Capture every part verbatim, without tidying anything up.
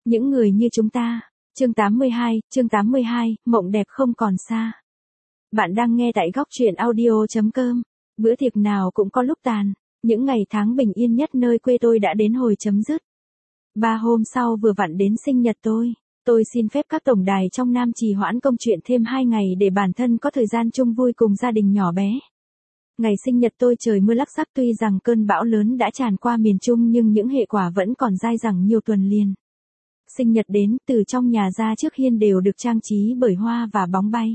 Những người như chúng ta. Chương tám mươi hai, chương tám mươi hai, mộng đẹp không còn xa. Bạn đang nghe tại góc truyện audio chấm com. Bữa tiệc nào cũng có lúc tàn, những ngày tháng bình yên nhất nơi quê tôi đã đến hồi chấm dứt. Ba hôm sau vừa vặn đến sinh nhật tôi, tôi xin phép các tổng đài trong Nam trì hoãn công chuyện thêm hai ngày để bản thân có thời gian chung vui cùng gia đình nhỏ bé. Ngày sinh nhật tôi trời mưa lắc sắc, tuy rằng cơn bão lớn đã tràn qua miền Trung nhưng những hệ quả vẫn còn dai dẳng nhiều tuần liền. Sinh nhật đến, từ trong nhà ra trước hiên đều được trang trí bởi hoa và bóng bay.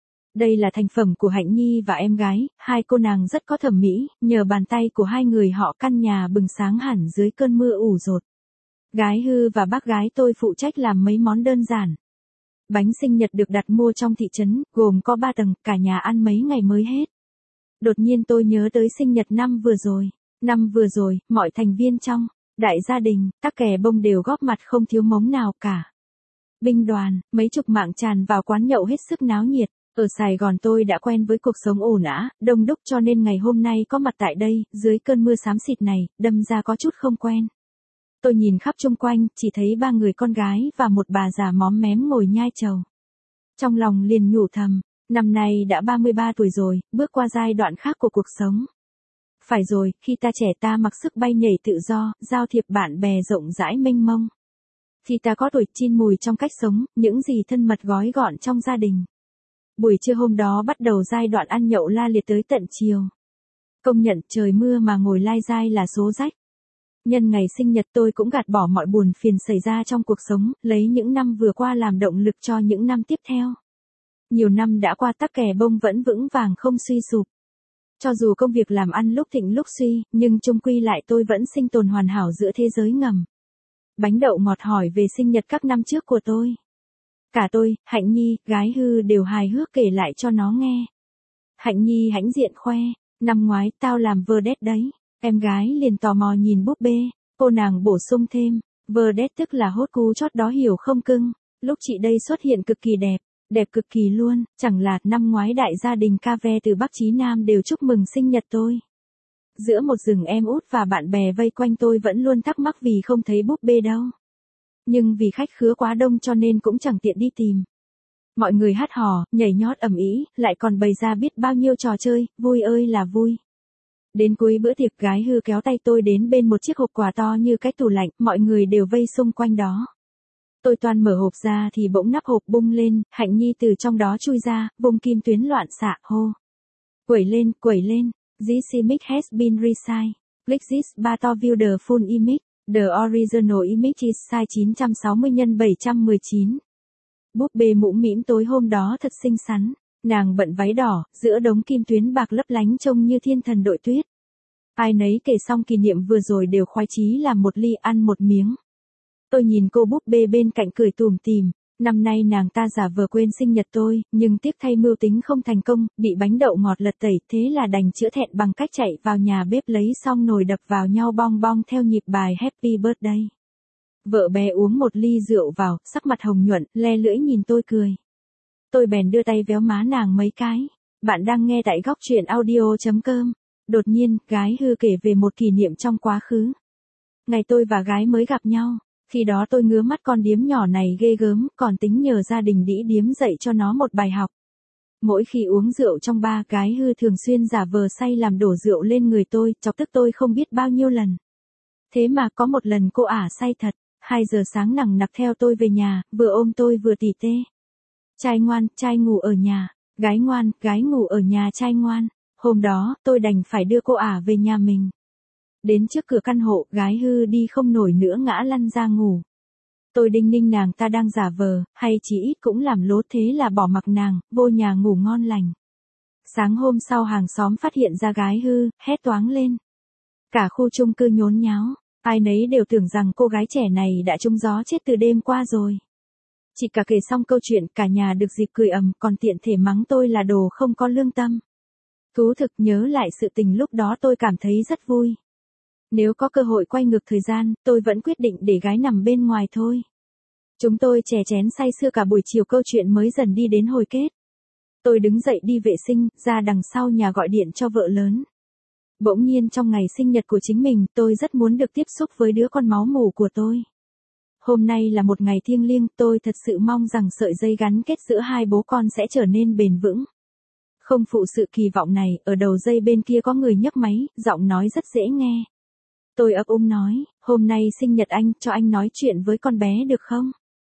Đây là thành phẩm của Hạnh Nhi và em gái, hai cô nàng rất có thẩm mỹ, nhờ bàn tay của hai người họ căn nhà bừng sáng hẳn dưới cơn mưa ủ dột. Gái Hư và bác gái tôi phụ trách làm mấy món đơn giản. Bánh sinh nhật được đặt mua trong thị trấn, gồm có ba tầng, cả nhà ăn mấy ngày mới hết. Đột nhiên tôi nhớ tới sinh nhật năm vừa rồi. Năm vừa rồi, mọi thành viên trong đại gia đình, tắc kè bông đều góp mặt không thiếu mống nào cả. Binh đoàn, mấy chục mạng tràn vào quán nhậu hết sức náo nhiệt. Ở Sài Gòn tôi đã quen với cuộc sống ồn ào, đông đúc cho nên ngày hôm nay có mặt tại đây, dưới cơn mưa xám xịt này, đâm ra có chút không quen. Tôi nhìn khắp chung quanh, chỉ thấy ba người con gái và một bà già móm mém ngồi nhai trầu. Trong lòng liền nhủ thầm, năm nay đã ba mươi ba tuổi rồi, bước qua giai đoạn khác của cuộc sống. Phải rồi, khi ta trẻ ta mặc sức bay nhảy tự do, giao thiệp bạn bè rộng rãi mênh mông. Khi ta có tuổi chin mùi trong cách sống, những gì thân mật gói gọn trong gia đình. Buổi trưa hôm đó bắt đầu giai đoạn ăn nhậu la liệt tới tận chiều. Công nhận trời mưa mà ngồi lai dai là số rách. Nhân ngày sinh nhật tôi cũng gạt bỏ mọi buồn phiền xảy ra trong cuộc sống, lấy những năm vừa qua làm động lực cho những năm tiếp theo. Nhiều năm đã qua, tắc kè bông vẫn vững vàng không suy sụp. Cho dù công việc làm ăn lúc thịnh lúc suy, nhưng chung quy lại tôi vẫn sinh tồn hoàn hảo giữa thế giới ngầm. Bánh đậu ngọt hỏi về sinh nhật các năm trước của tôi. Cả tôi, Hạnh Nhi, gái Hư đều hài hước kể lại cho nó nghe. Hạnh Nhi hãnh diện khoe, năm ngoái tao làm vedette đấy. Em gái liền tò mò nhìn búp bê, cô nàng bổ sung thêm, vedette tức là hốt cú chót đó hiểu không cưng, lúc chị đây xuất hiện cực kỳ đẹp, đẹp cực kỳ luôn, chẳng là năm ngoái đại gia đình ca ve từ Bắc chí Nam đều chúc mừng sinh nhật tôi. Giữa một rừng em út và bạn bè vây quanh tôi vẫn luôn thắc mắc vì không thấy búp bê đâu. Nhưng vì khách khứa quá đông cho nên cũng chẳng tiện đi tìm. Mọi người hát hò, nhảy nhót ầm ĩ, lại còn bày ra biết bao nhiêu trò chơi, vui ơi là vui. Đến cuối bữa tiệc, gái Hư kéo tay tôi đến bên một chiếc hộp quà to như cái tủ lạnh, mọi người đều vây xung quanh đó. Tôi toan mở hộp ra thì bỗng nắp hộp bung lên, Hạnh Nhi từ trong đó chui ra, vùng kim tuyến loạn xạ, hô. Quẩy lên, quẩy lên, this image has been resized. Click this bar to view the full image. The original image is size chín trăm sáu mươi nhân bảy trăm mười chín. Búp bê mũm mĩm tối hôm đó thật xinh xắn. Nàng bận váy đỏ, giữa đống kim tuyến bạc lấp lánh trông như thiên thần đội tuyết. Ai nấy kể xong kỷ niệm vừa rồi đều khoái chí làm một ly ăn một miếng. Tôi nhìn cô búp bê bên cạnh cười tủm tỉm. Năm nay nàng ta giả vờ quên sinh nhật tôi, nhưng tiếc thay mưu tính không thành công, bị bánh đậu ngọt lật tẩy, thế là đành chữa thẹn bằng cách chạy vào nhà bếp lấy xong nồi đập vào nhau bong bong theo nhịp bài Happy Birthday. Vợ bé uống một ly rượu vào, sắc mặt hồng nhuận, le lưỡi nhìn tôi cười. Tôi bèn đưa tay véo má nàng mấy cái. Bạn đang nghe tại góc truyện audio chấm com. Đột nhiên, gái Hư kể về một kỷ niệm trong quá khứ. Ngày tôi và gái mới gặp nhau. Khi đó tôi ngứa mắt con điếm nhỏ này ghê gớm, còn tính nhờ gia đình đĩ điếm dạy cho nó một bài học. Mỗi khi uống rượu trong bar, gái Hư thường xuyên giả vờ say làm đổ rượu lên người tôi, chọc tức tôi không biết bao nhiêu lần. Thế mà có một lần cô ả say thật, hai giờ sáng nằng nặc theo tôi về nhà, vừa ôm tôi vừa tỉ tê. Trai ngoan, trai ngủ ở nhà, gái ngoan, gái ngủ ở nhà trai ngoan. Hôm đó, tôi đành phải đưa cô ả về nhà mình. Đến trước cửa căn hộ, gái Hư đi không nổi nữa ngã lăn ra ngủ. Tôi đinh ninh nàng ta đang giả vờ, hay chỉ ít cũng làm lố, thế là bỏ mặc nàng, vô nhà ngủ ngon lành. Sáng hôm sau hàng xóm phát hiện ra gái Hư, hét toáng lên. Cả khu chung cư nhốn nháo, ai nấy đều tưởng rằng cô gái trẻ này đã trúng gió chết từ đêm qua rồi. Chỉ cả kể xong câu chuyện, cả nhà được dịp cười ầm, còn tiện thể mắng tôi là đồ không có lương tâm. Thú thực nhớ lại sự tình lúc đó tôi cảm thấy rất vui. Nếu có cơ hội quay ngược thời gian, tôi vẫn quyết định để gái nằm bên ngoài thôi. Chúng tôi chè chén say sưa cả buổi chiều, câu chuyện mới dần đi đến hồi kết. Tôi đứng dậy đi vệ sinh, ra đằng sau nhà gọi điện cho vợ lớn. Bỗng nhiên trong ngày sinh nhật của chính mình, tôi rất muốn được tiếp xúc với đứa con máu mủ của tôi. Hôm nay là một ngày thiêng liêng, tôi thật sự mong rằng sợi dây gắn kết giữa hai bố con sẽ trở nên bền vững. Không phụ sự kỳ vọng này, ở đầu dây bên kia có người nhấc máy, giọng nói rất dễ nghe. Tôi ấp úng nói, hôm nay sinh nhật anh, cho anh nói chuyện với con bé được không?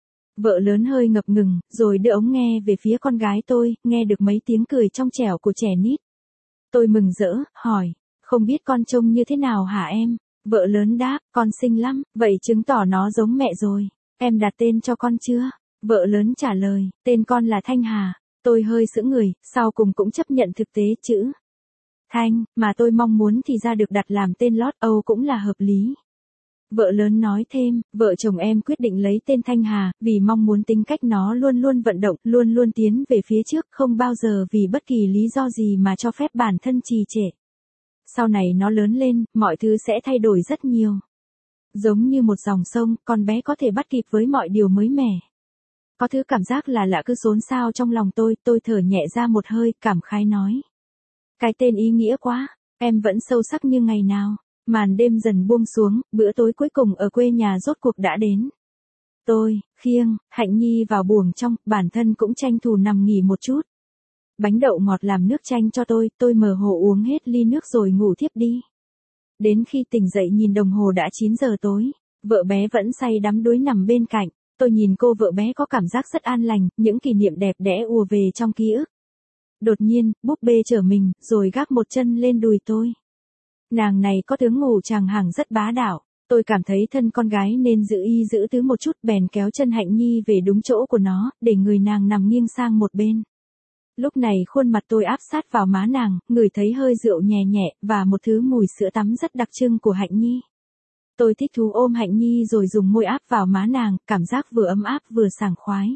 Vợ lớn hơi ngập ngừng, rồi đưa ống nghe về phía con gái tôi, nghe được mấy tiếng cười trong trẻo của trẻ nít. Tôi mừng rỡ, hỏi, không biết con trông như thế nào hả em? Vợ lớn đáp, con xinh lắm, vậy chứng tỏ nó giống mẹ rồi. Em đặt tên cho con chưa? Vợ lớn trả lời, tên con là Thanh Hà. Tôi hơi sững người, sau cùng cũng chấp nhận thực tế chữ Thanh, mà tôi mong muốn thì ra được đặt làm tên lót Âu cũng là hợp lý. Vợ lớn nói thêm, vợ chồng em quyết định lấy tên Thanh Hà, vì mong muốn tính cách nó luôn luôn vận động, luôn luôn tiến về phía trước, không bao giờ vì bất kỳ lý do gì mà cho phép bản thân trì trệ. Sau này nó lớn lên, mọi thứ sẽ thay đổi rất nhiều. Giống như một dòng sông, con bé có thể bắt kịp với mọi điều mới mẻ. Có thứ cảm giác là lạ cứ xốn xao trong lòng tôi, tôi thở nhẹ ra một hơi, cảm khái nói. Cái tên ý nghĩa quá, em vẫn sâu sắc như ngày nào. Màn đêm dần buông xuống, bữa tối cuối cùng ở quê nhà rốt cuộc đã đến. Tôi, Khiêng, Hạnh Nhi vào buồng trong, bản thân cũng tranh thủ nằm nghỉ một chút. Bánh đậu ngọt làm nước chanh cho tôi, tôi mờ hồ uống hết ly nước rồi ngủ thiếp đi. Đến khi tỉnh dậy nhìn đồng hồ đã chín giờ tối, vợ bé vẫn say đắm đuối nằm bên cạnh, tôi nhìn cô vợ bé có cảm giác rất an lành, những kỷ niệm đẹp đẽ ùa về trong ký ức. Đột nhiên, búp bê trở mình, rồi gác một chân lên đùi tôi. Nàng này có tướng ngủ chàng hàng rất bá đạo, tôi cảm thấy thân con gái nên giữ y giữ tứ một chút, bèn kéo chân Hạnh Nhi về đúng chỗ của nó, để người nàng nằm nghiêng sang một bên. Lúc này khuôn mặt tôi áp sát vào má nàng, ngửi thấy hơi rượu nhẹ nhẹ, và một thứ mùi sữa tắm rất đặc trưng của Hạnh Nhi. Tôi thích thú ôm Hạnh Nhi rồi dùng môi áp vào má nàng, cảm giác vừa ấm áp vừa sảng khoái.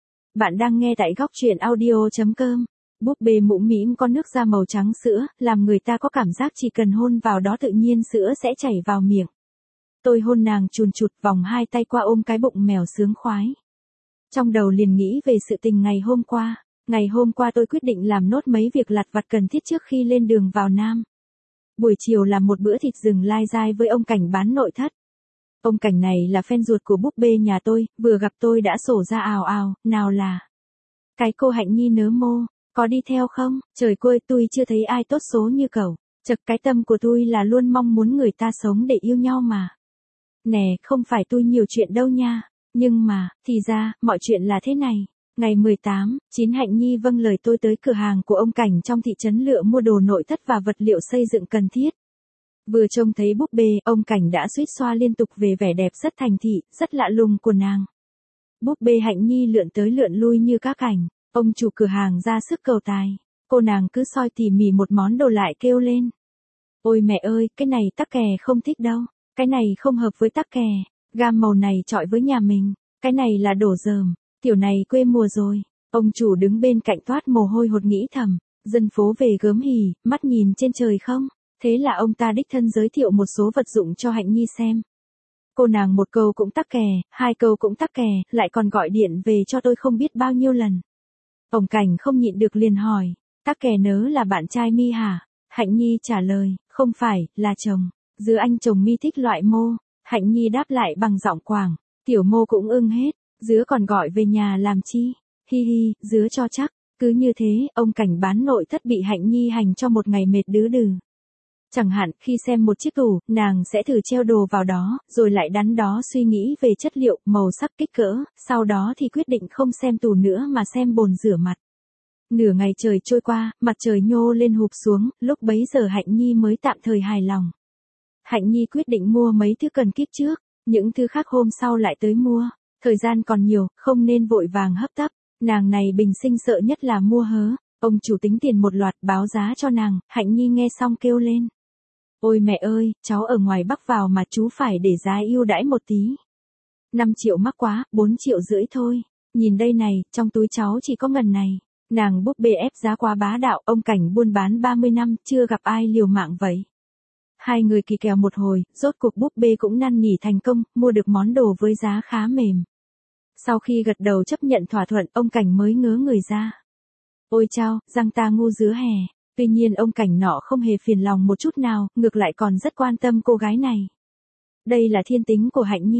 Bạn đang nghe tại góc truyện audio chấm com. Búp bê mũm mĩm có nước da màu trắng sữa, làm người ta có cảm giác chỉ cần hôn vào đó tự nhiên sữa sẽ chảy vào miệng. Tôi hôn nàng chùn chụt, vòng hai tay qua ôm cái bụng mèo sướng khoái. Trong đầu liền nghĩ về sự tình ngày hôm qua. Ngày hôm qua tôi quyết định làm nốt mấy việc lặt vặt cần thiết trước khi lên đường vào Nam. Buổi chiều làm một bữa thịt rừng lai dai với ông Cảnh bán nội thất. Ông Cảnh này là fan ruột của búp bê nhà tôi, vừa gặp tôi đã sổ ra ào ào, nào là cái cô Hạnh Nhi nớ mô. Có đi theo không? Trời quơi, tôi chưa thấy ai tốt số như cậu. Chật, cái tâm của tôi là luôn mong muốn người ta sống để yêu nhau mà. Nè, không phải tôi nhiều chuyện đâu nha. Nhưng mà, thì ra, mọi chuyện là thế này. Ngày mười tám, chín Hạnh Nhi vâng lời tôi tới cửa hàng của ông Cảnh trong thị trấn Lựa mua đồ nội thất và vật liệu xây dựng cần thiết. Vừa trông thấy búp bê, ông Cảnh đã suýt xoa liên tục về vẻ đẹp rất thành thị, rất lạ lùng của nàng. Búp bê Hạnh Nhi lượn tới lượn lui như các cảnh. Ông chủ cửa hàng ra sức cầu tài. Cô nàng cứ soi tỉ mỉ một món đồ lại kêu lên. Ôi mẹ ơi, cái này tắc kè không thích đâu. Cái này không hợp với tắc kè. Gam màu này chọi với nhà mình. Cái này là đổ dởm. Tiểu này quê mùa rồi. Ông chủ đứng bên cạnh toát mồ hôi hột nghĩ thầm. Dân phố về gớm hỉ, mắt nhìn trên trời không. Thế là ông ta đích thân giới thiệu một số vật dụng cho Hạnh Nhi xem. Cô nàng một câu cũng tắc kè, hai câu cũng tắc kè, lại còn gọi điện về cho tôi không biết bao nhiêu lần. Ông Cảnh không nhịn được liền hỏi, tắc kè nớ là bạn trai mi hả? Hạnh Nhi trả lời, không phải, là chồng. Dứa anh chồng mi thích loại mô. Hạnh Nhi đáp lại bằng giọng quảng, tiểu mô cũng ưng hết. Dứa còn gọi về nhà làm chi? Hi hi, dứa cho chắc. Cứ như thế, ông Cảnh bán nội thất bị Hạnh Nhi hành cho một ngày mệt đứ đừ. Chẳng hạn, khi xem một chiếc tủ, nàng sẽ thử treo đồ vào đó, rồi lại đắn đo suy nghĩ về chất liệu, màu sắc, kích cỡ, sau đó thì quyết định không xem tủ nữa mà xem bồn rửa mặt. Nửa ngày trời trôi qua, mặt trời nhô lên hụp xuống, lúc bấy giờ Hạnh Nhi mới tạm thời hài lòng. Hạnh Nhi quyết định mua mấy thứ cần kíp trước, những thứ khác hôm sau lại tới mua. Thời gian còn nhiều, không nên vội vàng hấp tấp. Nàng này bình sinh sợ nhất là mua hớ. Ông chủ tính tiền một loạt báo giá cho nàng, Hạnh Nhi nghe xong kêu lên. Ôi mẹ ơi, cháu ở ngoài Bắc vào mà chú phải để giá ưu đãi một tí. năm triệu mắc quá, bốn triệu rưỡi thôi. Nhìn đây này, trong túi cháu chỉ có ngần này. Nàng búp bê ép giá quá bá đạo, ông Cảnh buôn bán ba mươi năm, chưa gặp ai liều mạng vậy. Hai người kỳ kèo một hồi, rốt cuộc búp bê cũng năn nỉ thành công, mua được món đồ với giá khá mềm. Sau khi gật đầu chấp nhận thỏa thuận, ông Cảnh mới ngớ người ra. Ôi chao, răng ta ngu dứa hè. Tuy nhiên ông Cảnh nọ không hề phiền lòng một chút nào, ngược lại còn rất quan tâm cô gái này. Đây là thiên tính của Hạnh Nhi.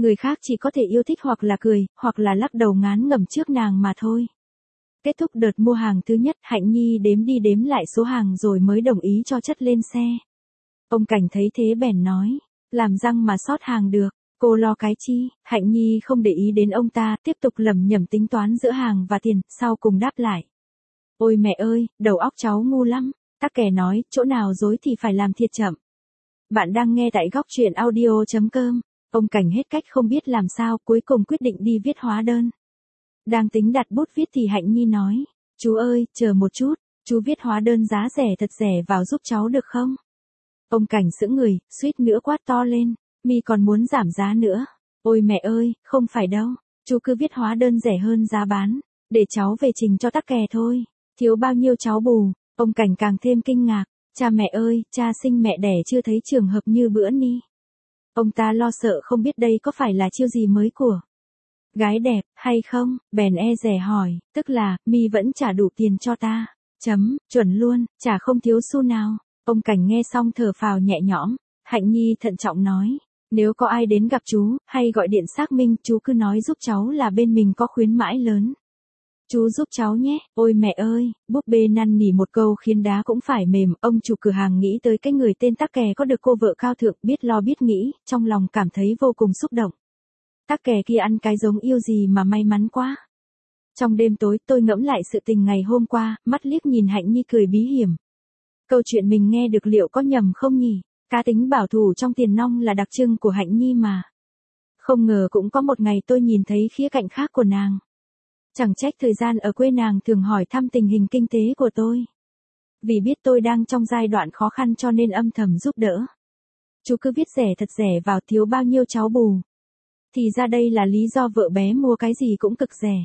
Người khác chỉ có thể yêu thích hoặc là cười, hoặc là lắc đầu ngán ngẩm trước nàng mà thôi. Kết thúc đợt mua hàng thứ nhất, Hạnh Nhi đếm đi đếm lại số hàng rồi mới đồng ý cho chất lên xe. Ông Cảnh thấy thế bèn nói, làm răng mà sót hàng được, cô lo cái chi. Hạnh Nhi không để ý đến ông ta, tiếp tục lẩm nhẩm tính toán giữa hàng và tiền, sau cùng đáp lại. Ôi mẹ ơi, đầu óc cháu ngu lắm. Tắc kè nói, chỗ nào dối thì phải làm thiệt chậm. Bạn đang nghe tại góc truyện audio.com. Ông Cảnh hết cách không biết làm sao, cuối cùng quyết định đi viết hóa đơn. Đang tính đặt bút viết thì Hạnh Nhi nói, chú ơi, chờ một chút, chú viết hóa đơn giá rẻ thật rẻ vào giúp cháu được không? Ông Cảnh sững người, suýt nữa quát to lên, mi còn muốn giảm giá nữa. Ôi mẹ ơi, không phải đâu, chú cứ viết hóa đơn rẻ hơn giá bán, để cháu về trình cho tắc kè thôi, thiếu bao nhiêu cháu bù. Ông Cảnh càng thêm kinh ngạc, cha mẹ ơi, cha sinh mẹ đẻ chưa thấy trường hợp như bữa ni. Ông ta lo sợ không biết đây có phải là chiêu gì mới của gái đẹp, hay không, bèn e dè hỏi, tức là, mi vẫn trả đủ tiền cho ta, chấm, chuẩn luôn, trả không thiếu xu nào. Ông Cảnh nghe xong thở phào nhẹ nhõm. Hạnh Nhi thận trọng nói, nếu có ai đến gặp chú, hay gọi điện xác minh, chú cứ nói giúp cháu là bên mình có khuyến mãi lớn. Chú giúp cháu nhé. Ôi mẹ ơi, búp bê năn nỉ một câu khiến đá cũng phải mềm. Ông chủ cửa hàng nghĩ tới cái người tên Tắc Kè có được cô vợ cao thượng, biết lo biết nghĩ, trong lòng cảm thấy vô cùng xúc động. Tắc Kè kia ăn cái giống yêu gì mà may mắn quá. Trong đêm tối tôi ngẫm lại sự tình ngày hôm qua, mắt liếc nhìn Hạnh Nhi cười bí hiểm. Câu chuyện mình nghe được liệu có nhầm không nhỉ? Cá tính bảo thủ trong tiền nong là đặc trưng của Hạnh Nhi mà. Không ngờ cũng có một ngày tôi nhìn thấy khía cạnh khác của nàng. Chẳng trách thời gian ở quê nàng thường hỏi thăm tình hình kinh tế của tôi. Vì biết tôi đang trong giai đoạn khó khăn cho nên âm thầm giúp đỡ. Chú cứ viết rẻ thật rẻ vào, thiếu bao nhiêu cháu bù. Thì ra đây là lý do vợ bé mua cái gì cũng cực rẻ.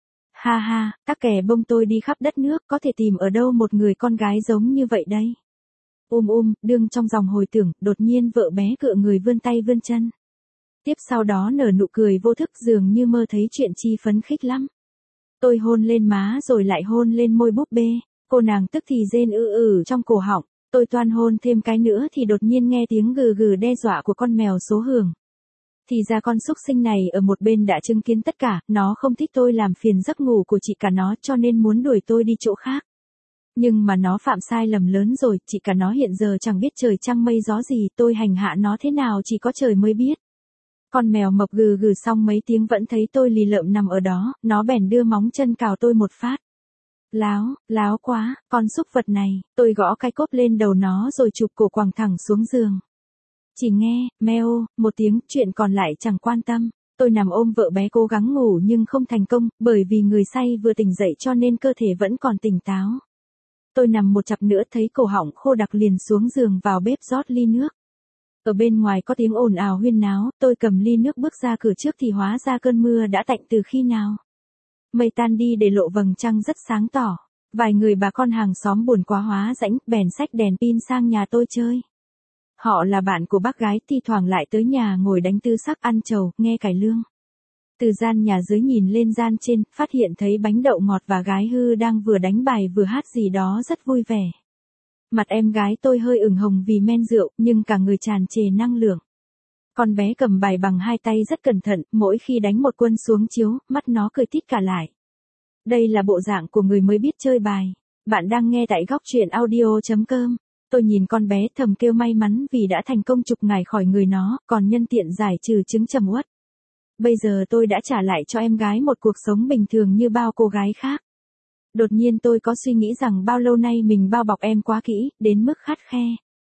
Ha ha, Tắc Kè bông tôi đi khắp đất nước, có thể tìm ở đâu một người con gái giống như vậy đây. Um um, đương trong dòng hồi tưởng, đột nhiên vợ bé cựa người vươn tay vươn chân. Tiếp sau đó nở nụ cười vô thức, dường như mơ thấy chuyện chi phấn khích lắm. Tôi hôn lên má rồi lại hôn lên môi búp bê, cô nàng tức thì rên ư ử trong cổ họng. Tôi toan hôn thêm cái nữa thì đột nhiên nghe tiếng gừ gừ đe dọa của con mèo số hưởng. Thì ra con súc sinh này ở một bên đã chứng kiến tất cả, nó không thích tôi làm phiền giấc ngủ của chị cả nó cho nên muốn đuổi tôi đi chỗ khác. Nhưng mà nó phạm sai lầm lớn rồi, chị cả nó hiện giờ chẳng biết trời trăng mây gió gì, tôi hành hạ nó thế nào chỉ có trời mới biết. Con mèo mập gừ gừ xong mấy tiếng vẫn thấy tôi lì lợm nằm ở đó, nó bèn đưa móng chân cào tôi một phát. Láo, láo quá, con súc vật này, tôi gõ cái cốp lên đầu nó rồi chụp cổ quàng thẳng xuống giường. Chỉ nghe, meo, một tiếng, chuyện còn lại chẳng quan tâm. Tôi nằm ôm vợ bé cố gắng ngủ nhưng không thành công, bởi vì người say vừa tỉnh dậy cho nên cơ thể vẫn còn tỉnh táo. Tôi nằm một chặp nữa thấy cổ họng khô đặc liền xuống giường vào bếp rót ly nước. Ở bên ngoài có tiếng ồn ào huyên náo, tôi cầm ly nước bước ra cửa trước thì hóa ra cơn mưa đã tạnh từ khi nào. Mây tan đi để lộ vầng trăng rất sáng tỏ. Vài người bà con hàng xóm buồn quá hóa rãnh, bèn xách đèn pin sang nhà tôi chơi. Họ là bạn của bác gái, thi thoảng lại tới nhà ngồi đánh tư sắc ăn trầu, nghe cải lương. Từ gian nhà dưới nhìn lên gian trên, phát hiện thấy bánh đậu ngọt và gái hư đang vừa đánh bài vừa hát gì đó rất vui vẻ. Mặt em gái tôi hơi ửng hồng vì men rượu, nhưng cả người tràn trề năng lượng. Con bé cầm bài bằng hai tay rất cẩn thận, mỗi khi đánh một quân xuống chiếu, mắt nó cười tít cả lại. Đây là bộ dạng của người mới biết chơi bài. Bạn đang nghe tại góc truyện audio.com. Tôi nhìn con bé thầm kêu may mắn vì đã thành công trục ngải khỏi người nó, còn nhân tiện giải trừ chứng trầm uất. Bây giờ tôi đã trả lại cho em gái một cuộc sống bình thường như bao cô gái khác. Đột nhiên tôi có suy nghĩ rằng bao lâu nay mình bao bọc em quá kỹ, đến mức khắt khe.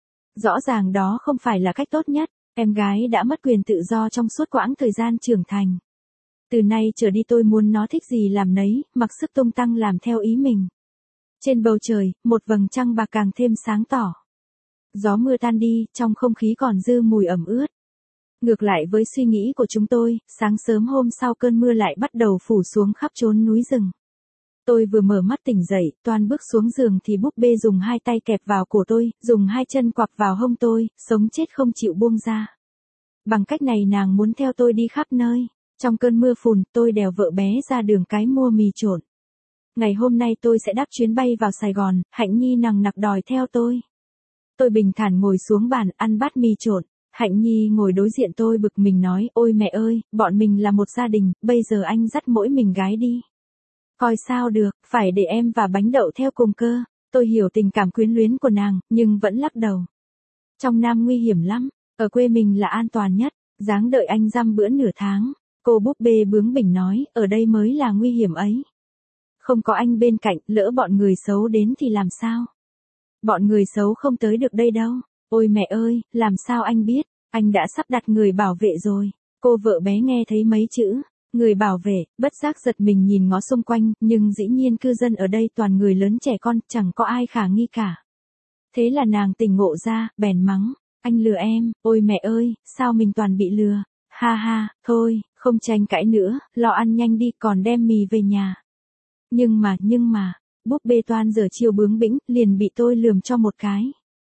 Rõ ràng đó không phải là cách tốt nhất, em gái đã mất quyền tự do trong suốt quãng thời gian trưởng thành. Từ nay trở đi tôi muốn nó thích gì làm nấy, mặc sức tung tăng làm theo ý mình. Trên bầu trời, một vầng trăng bạc càng thêm sáng tỏ. Gió mưa tan đi, trong không khí còn dư mùi ẩm ướt. Ngược lại với suy nghĩ của chúng tôi, sáng sớm hôm sau cơn mưa lại bắt đầu phủ xuống khắp chốn núi rừng. Tôi vừa mở mắt tỉnh dậy, toan bước xuống giường thì búp bê dùng hai tay kẹp vào cổ tôi, dùng hai chân quặp vào hông tôi, sống chết không chịu buông ra. Bằng cách này nàng muốn theo tôi đi khắp nơi. Trong cơn mưa phùn, tôi đèo vợ bé ra đường cái mua mì trộn. Ngày hôm nay tôi sẽ đáp chuyến bay vào Sài Gòn, Hạnh Nhi nằng nặc đòi theo tôi. Tôi bình thản ngồi xuống bàn, ăn bát mì trộn. Hạnh Nhi ngồi đối diện tôi bực mình nói, ôi mẹ ơi, bọn mình là một gia đình, bây giờ anh dắt mỗi mình gái đi. Coi sao được, phải để em và bánh đậu theo cùng cơ. Tôi hiểu tình cảm quyến luyến của nàng, nhưng vẫn lắc đầu. Trong Nam nguy hiểm lắm, ở quê mình là an toàn nhất, dáng đợi anh dăm bữa nửa tháng. Cô búp bê bướng bỉnh nói, ở đây mới là nguy hiểm ấy. Không có anh bên cạnh, lỡ bọn người xấu đến thì làm sao? Bọn người xấu không tới được đây đâu. Ôi mẹ ơi, làm sao anh biết, anh đã sắp đặt người bảo vệ rồi. Cô vợ bé nghe thấy mấy chữ, người bảo vệ, bất giác giật mình nhìn ngó xung quanh, nhưng dĩ nhiên cư dân ở đây toàn người lớn trẻ con, chẳng có ai khả nghi cả. Thế là nàng tỉnh ngộ ra, bèn mắng, anh lừa em, ôi mẹ ơi, sao mình toàn bị lừa. Ha ha, thôi, không tranh cãi nữa, lo ăn nhanh đi còn đem mì về nhà. Nhưng mà, nhưng mà, búp bê toan giờ chiều bướng bĩnh, liền bị tôi lườm cho một cái.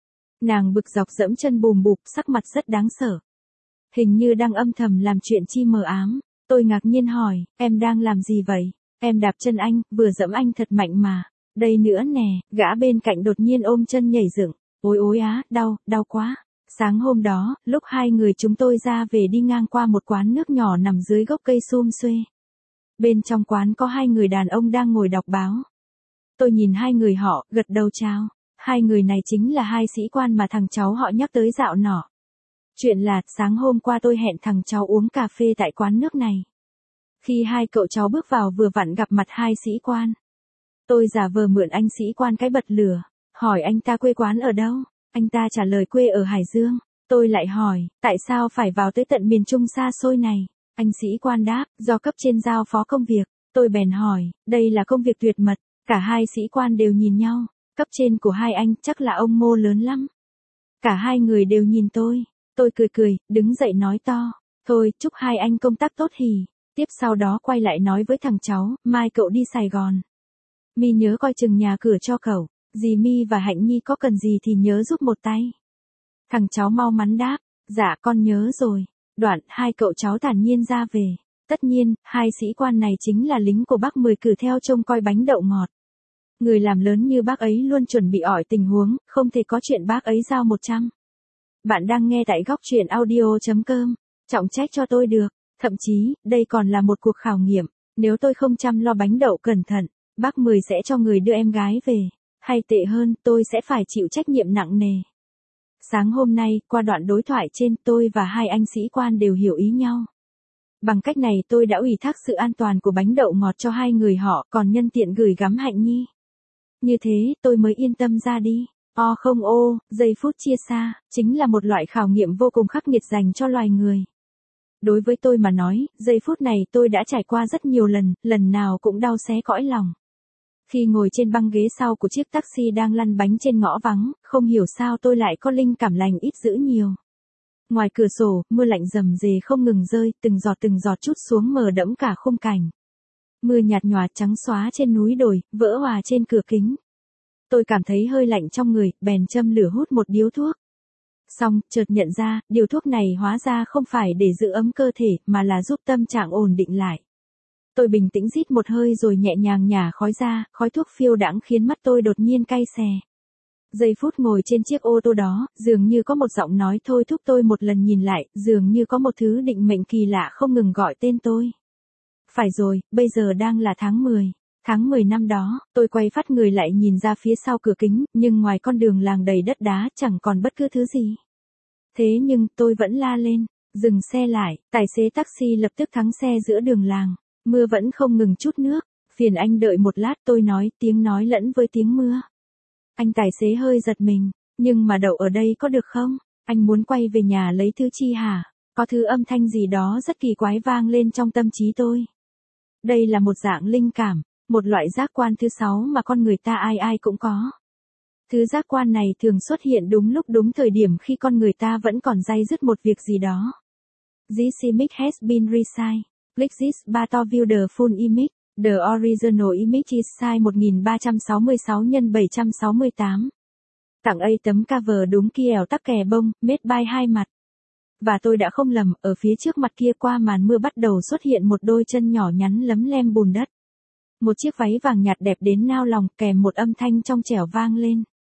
Nàng bực dọc dẫm chân bùm bụp, sắc mặt rất đáng sợ. Hình như đang âm thầm làm chuyện chi mờ ám. Tôi ngạc nhiên hỏi, em đang làm gì vậy? Em đạp chân anh, vừa dẫm anh thật mạnh mà. Đây nữa nè, gã bên cạnh đột nhiên ôm chân nhảy dựng. Ôi ôi á, đau, đau quá. Sáng hôm đó, lúc hai người chúng tôi ra về đi ngang qua một quán nước nhỏ nằm dưới gốc cây sum xuê. Bên trong quán có hai người đàn ông đang ngồi đọc báo. Tôi nhìn hai người họ, gật đầu chào. Hai người này chính là hai sĩ quan mà thằng cháu họ nhắc tới dạo nọ. Chuyện là, sáng hôm qua tôi hẹn thằng cháu uống cà phê tại quán nước này. Khi hai cậu cháu bước vào vừa vặn gặp mặt hai sĩ quan. Tôi giả vờ mượn anh sĩ quan cái bật lửa, hỏi anh ta quê quán ở đâu. Anh ta trả lời quê ở Hải Dương. Tôi lại hỏi, tại sao phải vào tới tận miền Trung xa xôi này? Anh sĩ quan đáp, do cấp trên giao phó công việc. Tôi bèn hỏi, đây là công việc tuyệt mật. Cả hai sĩ quan đều nhìn nhau. Cấp trên của hai anh chắc là ông Mô lớn lắm. Cả hai người đều nhìn tôi. Tôi cười cười, đứng dậy nói to. Thôi, chúc hai anh công tác tốt hỉ. Tiếp sau đó quay lại nói với thằng cháu, mai cậu đi Sài Gòn. Mi nhớ coi chừng nhà cửa cho cậu. Dì Mi và Hạnh Nhi có cần gì thì nhớ giúp một tay. Thằng cháu mau mắn đáp, dạ con nhớ rồi. Đoạn, hai cậu cháu thản nhiên ra về. Tất nhiên, hai sĩ quan này chính là lính của bác Mười cử theo trông coi bánh đậu ngọt. Người làm lớn như bác ấy luôn chuẩn bị ỏi tình huống, không thể có chuyện bác ấy giao một trăm. Bạn đang nghe tại góc truyện audio.com, trọng trách cho tôi được. Thậm chí, đây còn là một cuộc khảo nghiệm. Nếu tôi không chăm lo bánh đậu cẩn thận, bác Mười sẽ cho người đưa em gái về. Hay tệ hơn, tôi sẽ phải chịu trách nhiệm nặng nề. Sáng hôm nay, qua đoạn đối thoại trên, tôi và hai anh sĩ quan đều hiểu ý nhau. Bằng cách này tôi đã ủy thác sự an toàn của bánh đậu ngọt cho hai người họ, còn nhân tiện gửi gắm Hạnh Nhi. Như thế, tôi mới yên tâm ra đi. O không ô, giây phút chia xa, chính là một loại khảo nghiệm vô cùng khắc nghiệt dành cho loài người. Đối với tôi mà nói, giây phút này tôi đã trải qua rất nhiều lần, lần nào cũng đau xé cõi lòng. Khi ngồi trên băng ghế sau của chiếc taxi đang lăn bánh trên ngõ vắng, không hiểu sao tôi lại có linh cảm lành ít dữ nhiều. Ngoài cửa sổ, mưa lạnh rầm rề không ngừng rơi, từng giọt từng giọt trút xuống mờ đẫm cả khung cảnh. Mưa nhạt nhòa trắng xóa trên núi đồi, vỡ hòa trên cửa kính. Tôi cảm thấy hơi lạnh trong người, bèn châm lửa hút một điếu thuốc. Xong, chợt nhận ra, điều thuốc này hóa ra không phải để giữ ấm cơ thể, mà là giúp tâm trạng ổn định lại. Tôi bình tĩnh rít một hơi rồi nhẹ nhàng nhả khói ra, khói thuốc phiêu đãng khiến mắt tôi đột nhiên cay xè. Giây phút ngồi trên chiếc ô tô đó, dường như có một giọng nói thôi thúc tôi một lần nhìn lại, dường như có một thứ định mệnh kỳ lạ không ngừng gọi tên tôi. Phải rồi, bây giờ đang là tháng mười. Tháng mười năm đó, tôi quay phát người lại nhìn ra phía sau cửa kính, nhưng ngoài con đường làng đầy đất đá chẳng còn bất cứ thứ gì. Thế nhưng, tôi vẫn la lên, dừng xe lại, tài xế taxi lập tức thắng xe giữa đường làng. Mưa vẫn không ngừng trút nước, phiền anh đợi một lát, tôi nói, tiếng nói lẫn với tiếng mưa. Anh tài xế hơi giật mình, nhưng mà đậu ở đây có được không? Anh muốn quay về nhà lấy thứ chi hả? Có thứ âm thanh gì đó rất kỳ quái vang lên trong tâm trí tôi. Đây là một dạng linh cảm, một loại giác quan thứ sáu mà con người ta ai ai cũng có. Thứ giác quan này thường xuất hiện đúng lúc đúng thời điểm khi con người ta vẫn còn day dứt một việc gì đó. This image has been resized. Click this bar to view the full image. The original image is size một nghìn ba trăm sáu mươi sáu nhân bảy trăm sáu mươi tám. Tặng A tấm cover đúng kiều tắc kè bông, made by hai mặt. Và tôi đã không lầm, ở phía trước mặt kia qua màn mưa bắt đầu xuất hiện một đôi chân nhỏ nhắn lấm lem bùn đất. Một chiếc váy vàng nhạt đẹp đến nao lòng kèm một âm thanh trong trẻo vang lên.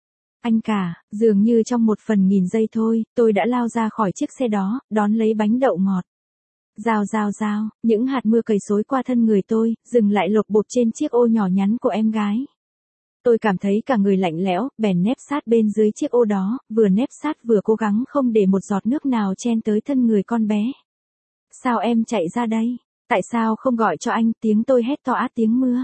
Anh cả, dường như trong một phần nghìn giây thôi, tôi đã lao ra khỏi chiếc xe đó, đón lấy bánh đậu ngọt. Rào rào rào, những hạt mưa cày xối qua thân người tôi, dừng lại lột bột trên chiếc ô nhỏ nhắn của em gái. Tôi cảm thấy cả người lạnh lẽo, bèn nép sát bên dưới chiếc ô đó, vừa nép sát vừa cố gắng không để một giọt nước nào chen tới thân người con bé. Sao em chạy ra đây? Tại sao không gọi cho anh? Tiếng tôi hét to át tiếng mưa.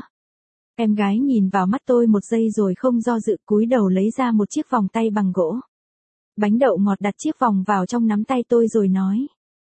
Em gái nhìn vào mắt tôi một giây rồi không do dự cúi đầu lấy ra một chiếc vòng tay bằng gỗ. Bánh đậu ngọt đặt chiếc vòng vào trong nắm tay tôi rồi nói.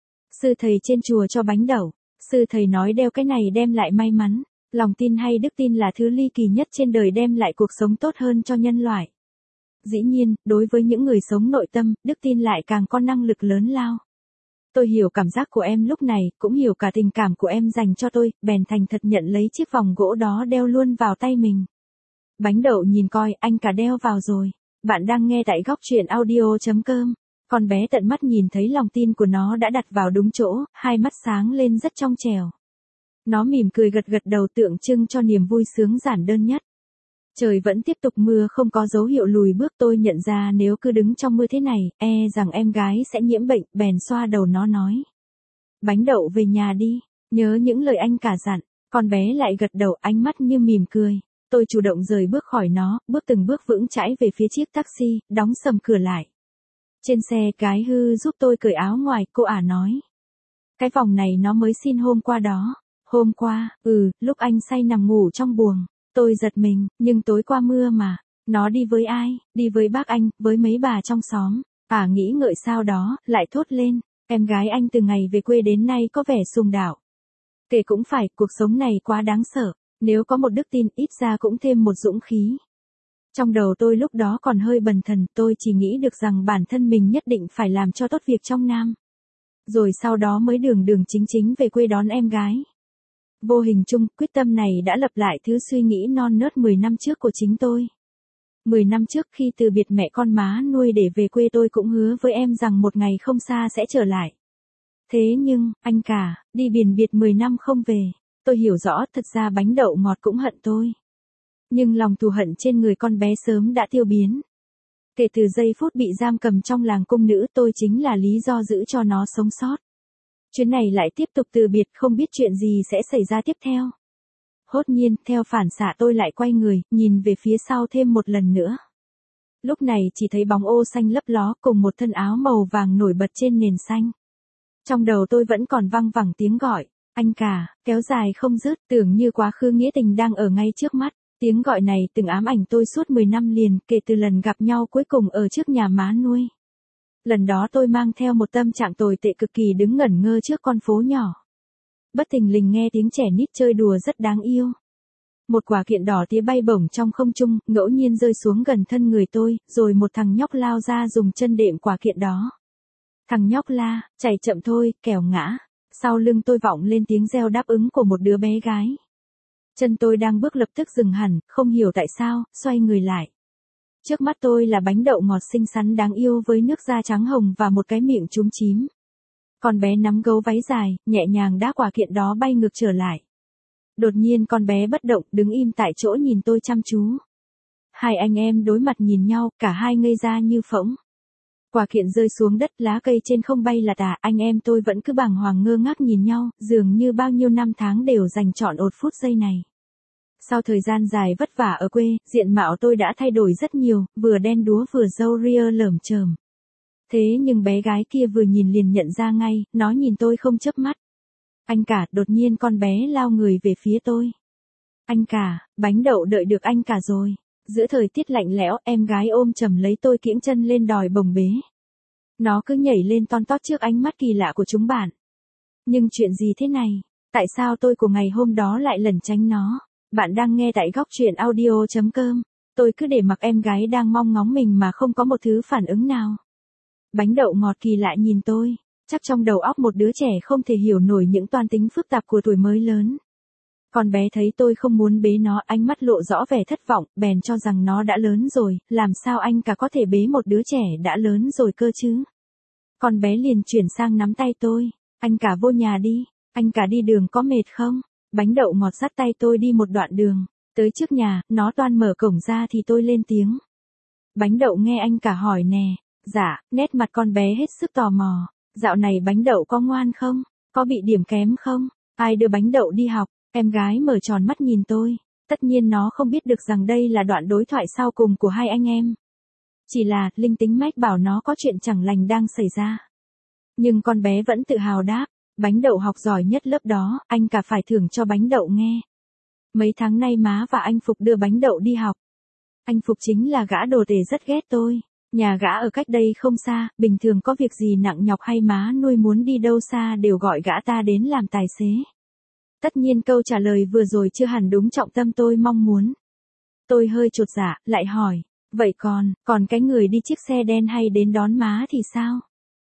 Sư thầy trên chùa cho bánh đậu. Sư thầy nói đeo cái này đem lại may mắn. Lòng tin hay đức tin là thứ ly kỳ nhất trên đời đem lại cuộc sống tốt hơn cho nhân loại. Dĩ nhiên, đối với những người sống nội tâm, đức tin lại càng có năng lực lớn lao. Tôi hiểu cảm giác của em lúc này, cũng hiểu cả tình cảm của em dành cho tôi, bèn thành thật nhận lấy chiếc vòng gỗ đó đeo luôn vào tay mình. Bánh đậu nhìn coi, anh cả đeo vào rồi. Bạn đang nghe tại góc truyện audio.com. Con bé tận mắt nhìn thấy lòng tin của nó đã đặt vào đúng chỗ, hai mắt sáng lên rất trong trẻo. Nó mỉm cười gật gật đầu tượng trưng cho niềm vui sướng giản đơn nhất. Trời vẫn tiếp tục mưa không có dấu hiệu lùi bước, tôi nhận ra nếu cứ đứng trong mưa thế này, e rằng em gái sẽ nhiễm bệnh, bèn xoa đầu nó nói. Bánh đậu về nhà đi, nhớ những lời anh cả dặn. Con bé lại gật đầu, ánh mắt như mỉm cười. Tôi chủ động rời bước khỏi nó, bước từng bước vững chãi về phía chiếc taxi, đóng sầm cửa lại. Trên xe cái hư giúp tôi cởi áo ngoài, cô ả nói. Cái vòng này nó mới xin hôm qua đó. Hôm qua, ừ, lúc anh say nằm ngủ trong buồng. Tôi giật mình, nhưng tối qua mưa mà. Nó đi với ai? Đi với bác anh, với mấy bà trong xóm. Ả nghĩ ngợi sao đó, lại thốt lên. Em gái anh từ ngày về quê đến nay có vẻ sùng đạo. Kể cũng phải, cuộc sống này quá đáng sợ. Nếu có một đức tin, ít ra cũng thêm một dũng khí. Trong đầu tôi lúc đó còn hơi bần thần, tôi chỉ nghĩ được rằng bản thân mình nhất định phải làm cho tốt việc trong Nam. Rồi sau đó mới đường đường chính chính về quê đón em gái. Vô hình chung, quyết tâm này đã lặp lại thứ suy nghĩ non nớt mười năm trước của chính tôi. mười năm trước khi từ biệt mẹ con má nuôi để về quê tôi cũng hứa với em rằng một ngày không xa sẽ trở lại. Thế nhưng, anh cả, đi biển biệt mười năm không về. Tôi hiểu rõ thật ra bánh đậu ngọt cũng hận tôi. Nhưng lòng thù hận trên người con bé sớm đã tiêu biến. Kể từ giây phút bị giam cầm trong làng cung nữ tôi chính là lý do giữ cho nó sống sót. Chuyến này lại tiếp tục từ biệt không biết chuyện gì sẽ xảy ra tiếp theo. Hốt nhiên, theo phản xạ tôi lại quay người, nhìn về phía sau thêm một lần nữa. Lúc này chỉ thấy bóng ô xanh lấp ló cùng một thân áo màu vàng nổi bật trên nền xanh. Trong đầu tôi vẫn còn văng vẳng tiếng gọi, anh cả, kéo dài không dứt, tưởng như quá khứ nghĩa tình đang ở ngay trước mắt. Tiếng gọi này từng ám ảnh tôi suốt mười năm liền kể từ lần gặp nhau cuối cùng ở trước nhà má nuôi. Lần đó tôi mang theo một tâm trạng tồi tệ cực kỳ đứng ngẩn ngơ trước con phố nhỏ. Bất thình lình nghe tiếng trẻ nít chơi đùa rất đáng yêu. Một quả kiện đỏ tía bay bổng trong không trung, ngẫu nhiên rơi xuống gần thân người tôi, rồi một thằng nhóc lao ra dùng chân đệm quả kiện đó. Thằng nhóc la, chạy chậm thôi, kẻo ngã. Sau lưng tôi vọng lên tiếng reo đáp ứng của một đứa bé gái. Chân tôi đang bước lập tức dừng hẳn, không hiểu tại sao, xoay người lại. Trước mắt tôi là bánh đậu ngọt xinh xắn đáng yêu với nước da trắng hồng và một cái miệng chúm chím. Con bé nắm gấu váy dài, nhẹ nhàng đá quả kiện đó bay ngược trở lại. Đột nhiên con bé bất động, đứng im tại chỗ nhìn tôi chăm chú. Hai anh em đối mặt nhìn nhau, cả hai ngây ra như phỗng. Quả kiện rơi xuống đất, lá cây trên không bay là tả, anh em tôi vẫn cứ bàng hoàng ngơ ngác nhìn nhau, dường như bao nhiêu năm tháng đều dành trọn một phút giây này. Sau thời gian dài vất vả ở quê, diện mạo tôi đã thay đổi rất nhiều, vừa đen đúa vừa râu ria lởm chởm. Thế nhưng bé gái kia vừa nhìn liền nhận ra ngay, nó nhìn tôi không chớp mắt. Anh cả, đột nhiên con bé lao người về phía tôi. Anh cả, bánh đậu đợi được anh cả rồi. Giữa thời tiết lạnh lẽo, em gái ôm chầm lấy tôi kiễng chân lên đòi bồng bế. Nó cứ nhảy lên ton tót trước ánh mắt kỳ lạ của chúng bạn. Nhưng chuyện gì thế này? Tại sao tôi của ngày hôm đó lại lẩn tránh nó? Bạn đang nghe tại góc truyện audio.com. Tôi cứ để mặc em gái đang mong ngóng mình mà không có một thứ phản ứng nào. Bánh đậu ngọt kỳ lạ nhìn tôi, chắc trong đầu óc một đứa trẻ không thể hiểu nổi những toan tính phức tạp của tuổi mới lớn. Con bé thấy tôi không muốn bế nó, ánh mắt lộ rõ vẻ thất vọng, bèn cho rằng nó đã lớn rồi, làm sao anh cả có thể bế một đứa trẻ đã lớn rồi cơ chứ? Con bé liền chuyển sang nắm tay tôi, anh cả vô nhà đi, anh cả đi đường có mệt không? Bánh đậu ngọt dắt tay tôi đi một đoạn đường, tới trước nhà, nó toan mở cổng ra thì tôi lên tiếng. Bánh đậu nghe anh cả hỏi nè. Dạ, nét mặt con bé hết sức tò mò. Dạo này bánh đậu có ngoan không? Có bị điểm kém không? Ai đưa bánh đậu đi học? Em gái mở tròn mắt nhìn tôi. Tất nhiên nó không biết được rằng đây là đoạn đối thoại sau cùng của hai anh em. Chỉ là, linh tính mách bảo nó có chuyện chẳng lành đang xảy ra. Nhưng con bé vẫn tự hào đáp. Bánh đậu học giỏi nhất lớp đó, anh cả phải thưởng cho bánh đậu nghe. Mấy tháng nay má và anh Phục đưa bánh đậu đi học. Anh Phục chính là gã đồ tể rất ghét tôi. Nhà gã ở cách đây không xa, bình thường có việc gì nặng nhọc hay má nuôi muốn đi đâu xa đều gọi gã ta đến làm tài xế. Tất nhiên câu trả lời vừa rồi chưa hẳn đúng trọng tâm tôi mong muốn. Tôi hơi chột dạ, lại hỏi, vậy còn, còn cái người đi chiếc xe đen hay đến đón má thì sao?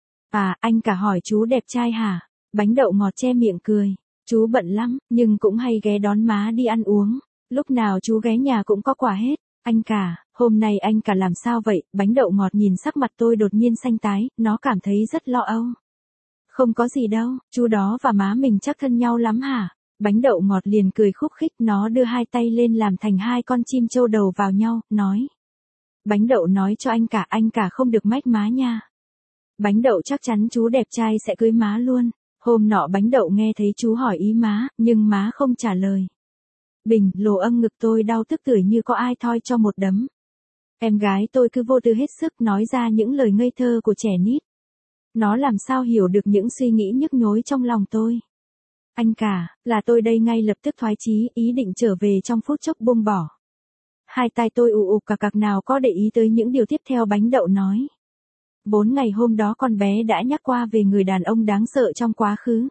À, anh cả hỏi chú đẹp trai hả? Bánh đậu ngọt che miệng cười. Chú bận lắm, nhưng cũng hay ghé đón má đi ăn uống. Lúc nào chú ghé nhà cũng có quà hết. Anh cả, hôm nay anh cả làm sao vậy? Bánh đậu ngọt nhìn sắc mặt tôi đột nhiên xanh tái, nó cảm thấy rất lo âu. Không có gì đâu, chú đó và má mình chắc thân nhau lắm hả? Bánh đậu ngọt liền cười khúc khích, nó đưa hai tay lên làm thành hai con chim châu đầu vào nhau, nói. Bánh đậu nói cho anh cả, anh cả không được mách má nha. Bánh đậu chắc chắn chú đẹp trai sẽ cưới má luôn. Hôm nọ bánh đậu nghe thấy chú hỏi ý má, nhưng má không trả lời. Bình, lồ âm ngực tôi đau tức tưởi như có ai thoi cho một đấm. Em gái tôi cứ vô tư hết sức nói ra những lời ngây thơ của trẻ nít. Nó làm sao hiểu được những suy nghĩ nhức nhối trong lòng tôi. Anh cả, là tôi đây ngay lập tức thoái chí, ý định trở về trong phút chốc buông bỏ. Hai tay tôi ù ục cà cạc nào có để ý tới những điều tiếp theo bánh đậu nói. Bốn ngày hôm đó con bé đã nhắc qua về người đàn ông đáng sợ trong quá khứ.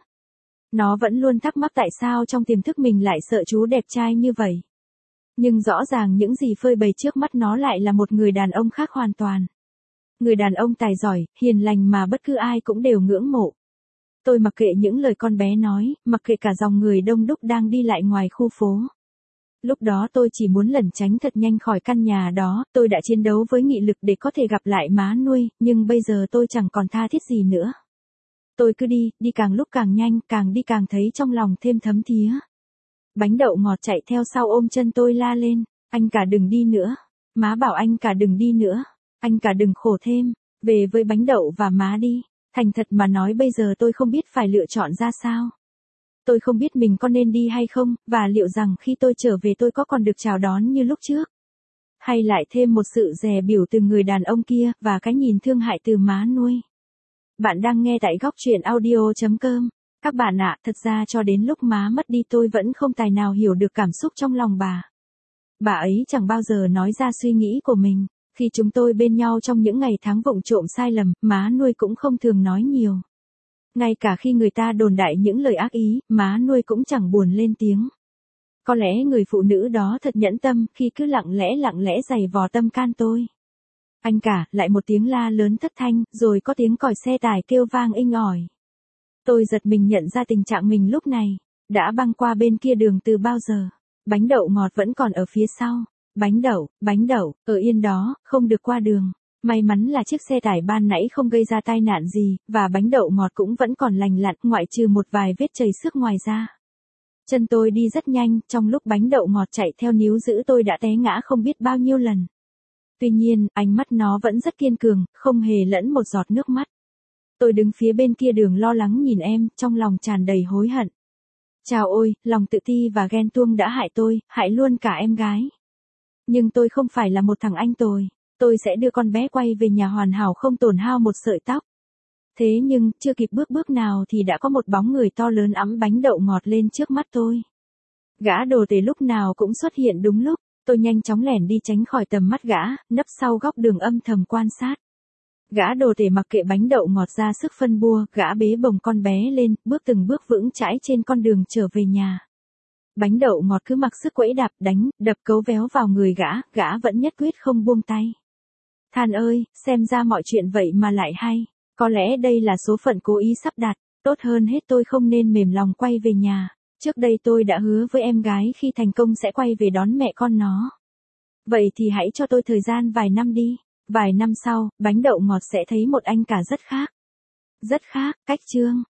Nó vẫn luôn thắc mắc tại sao trong tiềm thức mình lại sợ chú đẹp trai như vậy. Nhưng rõ ràng những gì phơi bày trước mắt nó lại là một người đàn ông khác hoàn toàn. Người đàn ông tài giỏi, hiền lành mà bất cứ ai cũng đều ngưỡng mộ. Tôi mặc kệ những lời con bé nói, mặc kệ cả dòng người đông đúc đang đi lại ngoài khu phố. Lúc đó tôi chỉ muốn lẩn tránh thật nhanh khỏi căn nhà đó, tôi đã chiến đấu với nghị lực để có thể gặp lại má nuôi, nhưng bây giờ tôi chẳng còn tha thiết gì nữa. Tôi cứ đi, đi càng lúc càng nhanh, càng đi càng thấy trong lòng thêm thấm thía. Bánh đậu ngọt chạy theo sau ôm chân tôi la lên, anh cả đừng đi nữa. Má bảo anh cả đừng đi nữa. Anh cả đừng khổ thêm, về với bánh đậu và má đi. Thành thật mà nói bây giờ tôi không biết phải lựa chọn ra sao. Tôi không biết mình có nên đi hay không, và liệu rằng khi tôi trở về tôi có còn được chào đón như lúc trước. Hay lại thêm một sự dè bỉu từ người đàn ông kia, và cái nhìn thương hại từ má nuôi. Bạn đang nghe tại góc truyện audio chấm com. Các bạn ạ, thật ra cho đến lúc má mất đi tôi vẫn không tài nào hiểu được cảm xúc trong lòng bà. Bà ấy chẳng bao giờ nói ra suy nghĩ của mình. Khi chúng tôi bên nhau trong những ngày tháng vụng trộm sai lầm, má nuôi cũng không thường nói nhiều. Ngay cả khi người ta đồn đại những lời ác ý, má nuôi cũng chẳng buồn lên tiếng. Có lẽ người phụ nữ đó thật nhẫn tâm khi cứ lặng lẽ lặng lẽ giày vò tâm can tôi. Anh cả, lại một tiếng la lớn thất thanh, rồi có tiếng còi xe tải kêu vang inh ỏi. Tôi giật mình nhận ra tình trạng mình lúc này, đã băng qua bên kia đường từ bao giờ. Bánh đậu ngọt vẫn còn ở phía sau. Bánh đậu, bánh đậu, ở yên đó, không được qua đường. May mắn là chiếc xe tải ban nãy không gây ra tai nạn gì, và bánh đậu ngọt cũng vẫn còn lành lặn, ngoại trừ một vài vết chảy xước ngoài ra. Chân tôi đi rất nhanh, trong lúc bánh đậu ngọt chạy theo níu giữ tôi đã té ngã không biết bao nhiêu lần. Tuy nhiên, ánh mắt nó vẫn rất kiên cường, không hề lẫn một giọt nước mắt. Tôi đứng phía bên kia đường lo lắng nhìn em, trong lòng tràn đầy hối hận. Chào ôi, lòng tự ti và ghen tuông đã hại tôi, hại luôn cả em gái. Nhưng tôi không phải là một thằng anh tồi. Tôi sẽ đưa con bé quay về nhà hoàn hảo không tổn hao một sợi tóc. Thế nhưng, chưa kịp bước bước nào thì đã có một bóng người to lớn ẵm bánh đậu ngọt lên trước mắt tôi. Gã đồ tể lúc nào cũng xuất hiện đúng lúc. Tôi nhanh chóng lẻn đi tránh khỏi tầm mắt gã, nấp sau góc đường âm thầm quan sát. Gã đồ tể mặc kệ bánh đậu ngọt ra sức phân bua, gã bế bồng con bé lên, bước từng bước vững chãi trên con đường trở về nhà. Bánh đậu ngọt cứ mặc sức quẫy đạp đánh, đập cấu véo vào người gã, gã vẫn nhất quyết không buông tay. Than ơi, xem ra mọi chuyện vậy mà lại hay. Có lẽ đây là số phận cố ý sắp đặt, tốt hơn hết tôi không nên mềm lòng quay về nhà. Trước đây tôi đã hứa với em gái khi thành công sẽ quay về đón mẹ con nó. Vậy thì hãy cho tôi thời gian vài năm đi. Vài năm sau, bánh đậu ngọt sẽ thấy một anh cả rất khác. Rất khác, cách Trương.